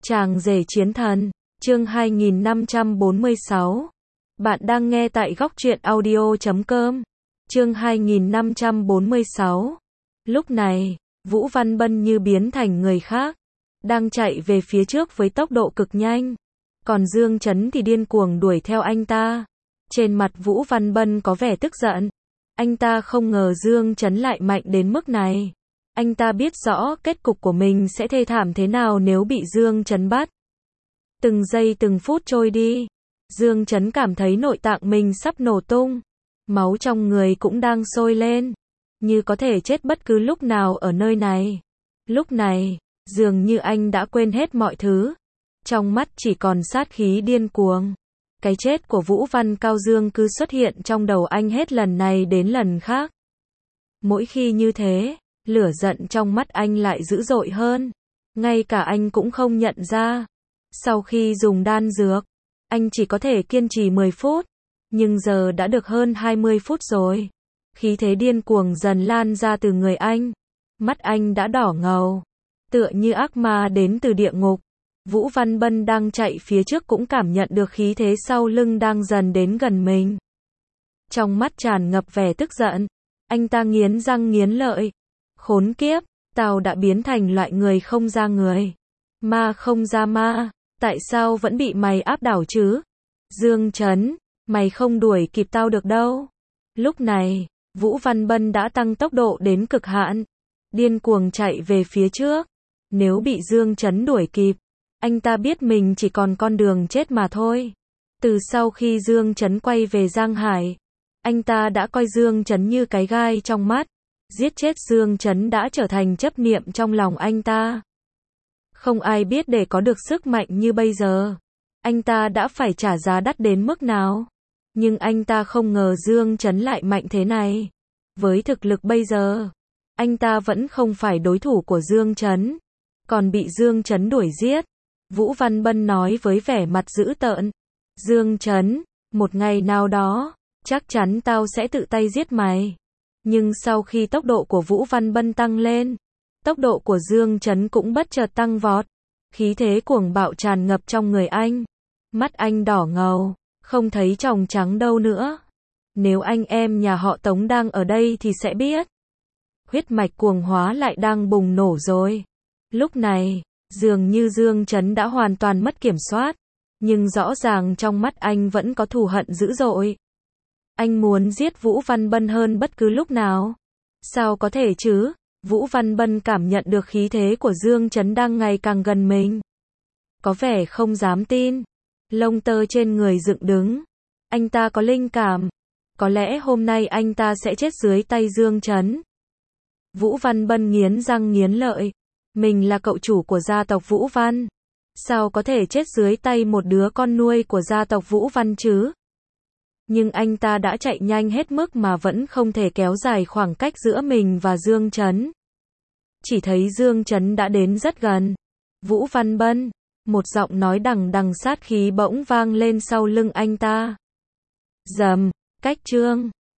Chàng rể chiến thần, chương 2546. Bạn đang nghe tại góc truyện audio.com. Chương 2546. Lúc này, Vũ Văn Bân như biến thành người khác, đang chạy về phía trước với tốc độ cực nhanh. Còn Dương Chấn thì điên cuồng đuổi theo anh ta. Trên mặt Vũ Văn Bân có vẻ tức giận. Anh ta không ngờ Dương Chấn lại mạnh đến mức này. Anh ta biết rõ kết cục của mình sẽ thê thảm thế nào nếu bị Dương Chấn bắt. Từng giây từng phút trôi đi, Dương Chấn cảm thấy nội tạng mình sắp nổ tung. Máu trong người cũng đang sôi lên, như có thể chết bất cứ lúc nào ở nơi này. Lúc này, dường như anh đã quên hết mọi thứ. Trong mắt chỉ còn sát khí điên cuồng. Cái chết của Vũ Văn Cao Dương cứ xuất hiện trong đầu anh hết lần này đến lần khác. Mỗi khi như thế, lửa giận trong mắt anh lại dữ dội hơn. Ngay cả anh cũng không nhận ra. Sau khi dùng đan dược, anh chỉ có thể kiên trì 10 phút. Nhưng giờ đã được hơn 20 phút rồi. Khí thế điên cuồng dần lan ra từ người anh. Mắt anh đã đỏ ngầu, tựa như ác ma đến từ địa ngục. Vũ Văn Bân đang chạy phía trước cũng cảm nhận được khí thế sau lưng đang dần đến gần mình. Trong mắt tràn ngập vẻ tức giận. Anh ta nghiến răng nghiến lợi. Khốn kiếp, tao đã biến thành loại người không ra người, ma không ra ma, tại sao vẫn bị mày áp đảo chứ? Dương Chấn, mày không đuổi kịp tao được đâu. Lúc này, Vũ Văn Bân đã tăng tốc độ đến cực hạn, điên cuồng chạy về phía trước. Nếu bị Dương Chấn đuổi kịp, anh ta biết mình chỉ còn con đường chết mà thôi. Từ sau khi Dương Chấn quay về Giang Hải, anh ta đã coi Dương Chấn như cái gai trong mắt. Giết chết Dương Chấn đã trở thành chấp niệm trong lòng anh ta. Không ai biết để có được sức mạnh như bây giờ, anh ta đã phải trả giá đắt đến mức nào. Nhưng anh ta không ngờ Dương Chấn lại mạnh thế này. Với thực lực bây giờ, anh ta vẫn không phải đối thủ của Dương Chấn, còn bị Dương Chấn đuổi giết. Vũ Văn Bân nói với vẻ mặt dữ tợn. Dương Chấn, một ngày nào đó, chắc chắn tao sẽ tự tay giết mày. Nhưng sau khi tốc độ của Vũ Văn Bân tăng lên, tốc độ của Dương Chấn cũng bất chợt tăng vọt. Khí thế cuồng bạo tràn ngập trong người anh. Mắt anh đỏ ngầu, không thấy tròng trắng đâu nữa. Nếu anh em nhà họ Tống đang ở đây thì sẽ biết. Huyết mạch cuồng hóa lại đang bùng nổ rồi. Lúc này, dường như Dương Chấn đã hoàn toàn mất kiểm soát. Nhưng rõ ràng trong mắt anh vẫn có thù hận dữ dội. Anh muốn giết Vũ Văn Bân hơn bất cứ lúc nào. Sao có thể chứ? Vũ Văn Bân cảm nhận được khí thế của Dương Chấn đang ngày càng gần mình. Có vẻ không dám tin. Lông tơ trên người dựng đứng. Anh ta có linh cảm. Có lẽ hôm nay anh ta sẽ chết dưới tay Dương Chấn. Vũ Văn Bân nghiến răng nghiến lợi. Mình là cậu chủ của gia tộc Vũ Văn. Sao có thể chết dưới tay một đứa con nuôi của gia tộc Vũ Văn chứ? Nhưng anh ta đã chạy nhanh hết mức mà vẫn không thể kéo dài khoảng cách giữa mình và Dương Chấn. Chỉ thấy Dương Chấn đã đến rất gần. Vũ Văn Bân, một giọng nói đằng đằng sát khí bỗng vang lên sau lưng anh ta. Rầm, cách chương.